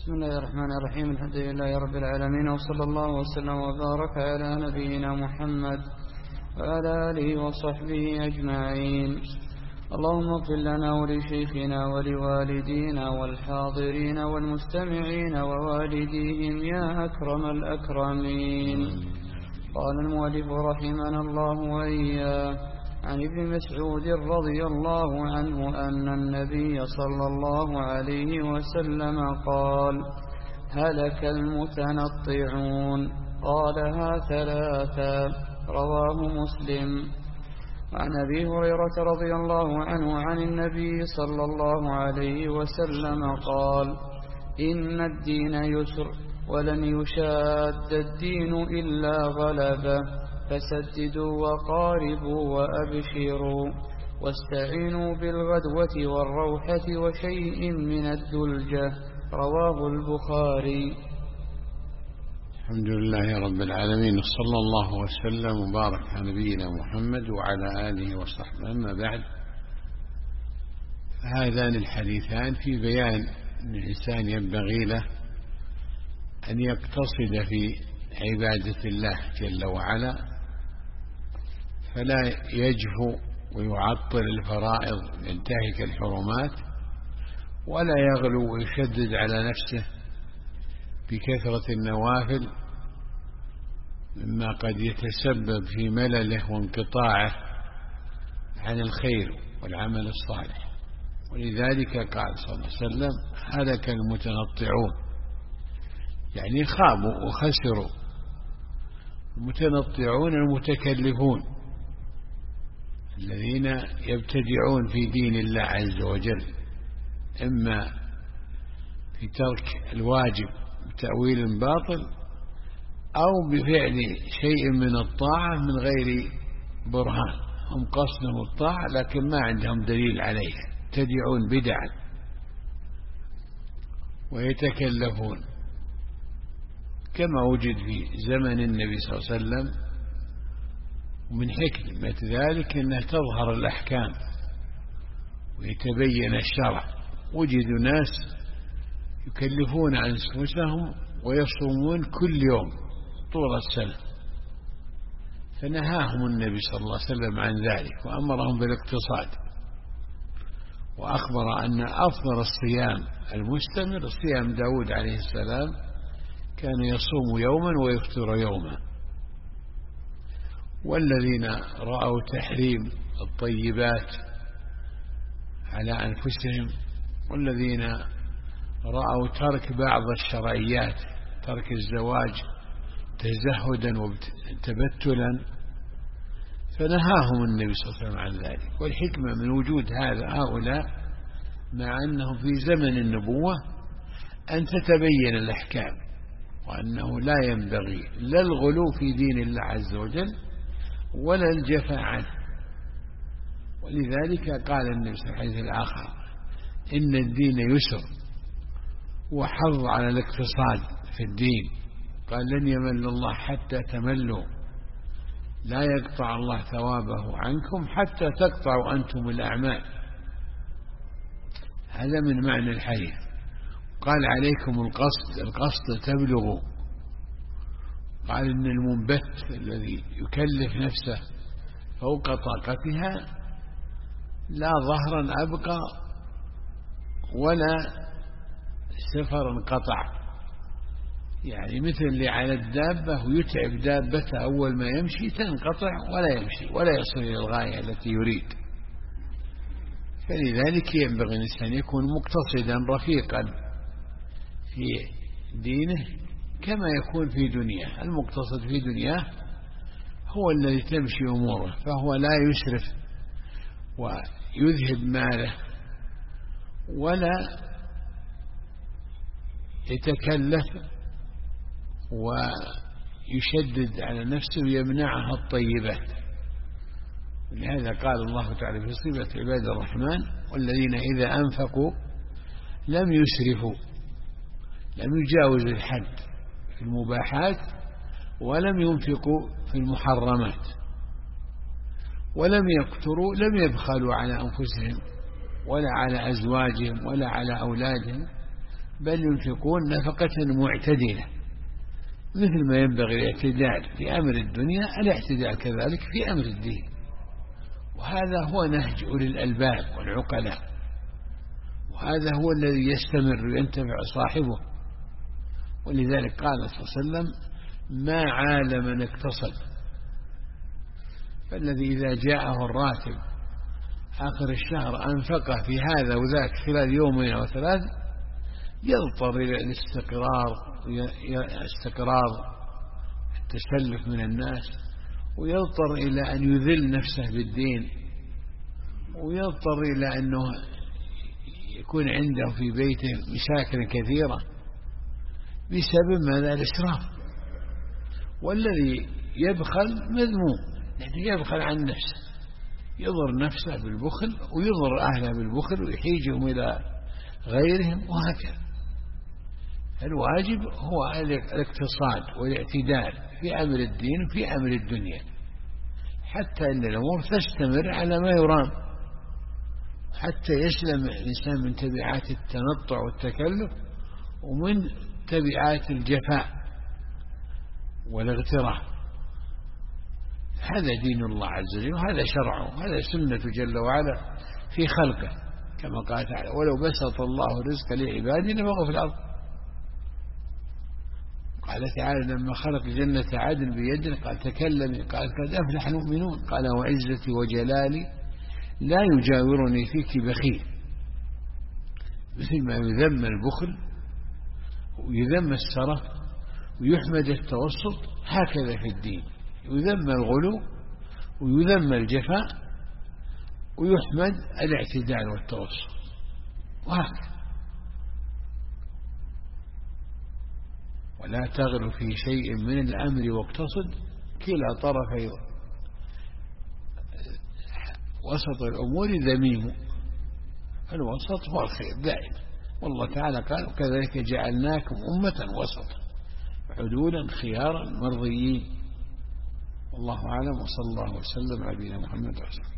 بسم الله الرحمن الرحيم. الحمد لله رب العالمين، وصلى الله وسلم وبارك على نبينا محمد وعلى آله وصحبه أجمعين. اللهم اغفر لنا ولشيخنا ولوالدينا والحاضرين والمستمعين ووالديهم يا أكرم الأكرمين. قال المؤلف رحمنا الله وإياه عن ابن مسعود رضي الله عنه أن النبي صلى الله عليه وسلم قال: هلك المتنطعون. قالها ثلاثا. رواه مسلم. عن أبي هريرة رضي الله عنه عن النبي صلى الله عليه وسلم قال: إن الدين يسر ولن يشاد الدين إلا غلبه، فسددوا وقاربوا وأبشروا، واستعينوا بالغدوة والروحة وشيء من الدلجة. رواه البخاري. الحمد لله رب العالمين، صلى الله وسلم وبارك على نبينا محمد وعلى آله وصحبه. أما بعد، هذان الحديثان في بيان أن الإنسان ينبغي له أن يقتصد في عبادة الله جل وعلا، فلا يجفو ويعطل الفرائض ينتهك الحرمات، ولا يغلو ويشدد على نفسه بكثرة النوافل مما قد يتسبب في ملله وانقطاعه عن الخير والعمل الصالح. ولذلك قال صلى الله عليه وسلم: هلك المتنطعون، يعني خابوا وخسروا. المتنطعون المتكلفون الذين يبتدعون في دين الله عز وجل، إما في ترك الواجب بتأويل باطل، أو بفعل شيء من الطاعة من غير برهان. هم قصدهم الطاعة لكن ما عندهم دليل عليها، يبتدعون بدعا ويتكلفون، كما وجد في زمن النبي صلى الله عليه وسلم. ومن حكمة ذلك أنها تظهر الأحكام ويتبين الشرع. وجدوا ناس يكلفون عن أنفسهم ويصومون كل يوم طول السنة، فنهاهم النبي صلى الله عليه وسلم عن ذلك وأمرهم بالاقتصاد، وأخبر أن أفضل الصيام المستمر صيام داود عليه السلام، كان يصوم يوما ويفطر يوما. والذين رأوا تحريم الطيبات على أنفسهم، والذين رأوا ترك بعض الشرعيات، ترك الزواج تزهدا وتبتلا، فنهاهم النبي صلى الله عليه وسلم عن ذلك. والحكمة من وجود هؤلاء مع أنهم في زمن النبوة أن تتبين الأحكام، وأنه لا ينبغي لا الغلو في دين الله عز وجل ولا الجفاء عنه. ولذلك قال النبي صلى الله عليه وسلم الآخر: إن الدين يسر، وحض على الاقتصاد في الدين. قال: لن يمل الله حتى تملوا، لا يقطع الله ثوابه عنكم حتى تقطعوا أنتم الأعمال. هذا من معنى الحديث. قال: عليكم القصد تبلغوا. قال: إن المنبت الذي يكلف نفسه فوق طاقتها لا ظهرا أبقى ولا سفرا قطع. يعني مثل اللي على الدابة ويتعب دابته أول ما يمشي، تنقطع ولا يمشي ولا يصل إلى الغاية التي يريد. فلذلك ينبغي الإنسان يكون مقتصدا رفيقا في دينه كما يكون في دنياه. المقتصد في دنياه هو الذي تمشي أموره، فهو لا يسرف ويذهب ماله ولا يتكلف ويشدد على نفسه ويمنعها الطيبات. لهذا قال الله تعالى في صفة عباد الرحمن: والذين إذا أنفقوا لم يسرفوا، لم يجاوز الحد في المباحات، ولم ينفقوا في المحرمات، ولم يقتروا، لم يبخلوا على أنفسهم ولا على أزواجهم ولا على أولادهم، بل ينفقون نفقة معتدلة مثل ما ينبغي الاعتدال في أمر الدنيا الاعتدال كذلك في أمر الدين. وهذا هو نهج أولي الألباب والعقلاء، وهذا هو الذي يستمر وينتفع صاحبه. ولذلك قال صلى الله عليه وسلم: ما عال من اقتصد. فالذي إذا جاءه الراتب آخر الشهر أنفقه في هذا وذاك خلال يومين أو ثلاث يضطر إلى الاستقرار التسلف من الناس، ويضطر إلى أن يذل نفسه بالدين، ويضطر إلى أنه يكون عنده في بيته مشاكل كثيرة بسبب ماذا؟ الإسراف. والذي يبخل مذموم، يعني يبخل عن نفسه، يضر نفسه بالبخل ويضر أهله بالبخل ويحيجهم إلى غيرهم وهكذا. الواجب هو الاقتصاد والاعتدال في أمر الدين وفي أمر الدنيا، حتى أن الأمور تستمر على ما يرام، حتى يسلم الإنسان من تبعات التنطع والتكلف ومن تبعات الجفاء والاغترار. هذا دين الله عز وجل، وهذا شرعه، هذا سنة جل وعلا في خلقه، كما قال تعالى: ولو بسط الله الرزق لعباده لبغوا في الأرض. قال تعالى لما خلق جنة عدن بيده قال: تكلمي، قال: قد أفلح المؤمنون، قال: وعزتي وجلالي لا يجاورني فيك بخيل. مثل ما يذم البخل ويذم السرف ويحمد التوسط، هكذا في الدين يذم الغلو ويذم الجفاء ويحمد الاعتدال والتوسط، وهكذا. ولا تغلو في شيء من الأمر واقتصد، كلا طرفي وسط الأمور ذميم، الوسط هو الخير دائما. والله تعالى قال: وكذلك جعلناكم أمة وسطا عدولا خيارا مرضيين. والله أعلم، وصلى الله وسلم على نبينا محمد وعلى آله.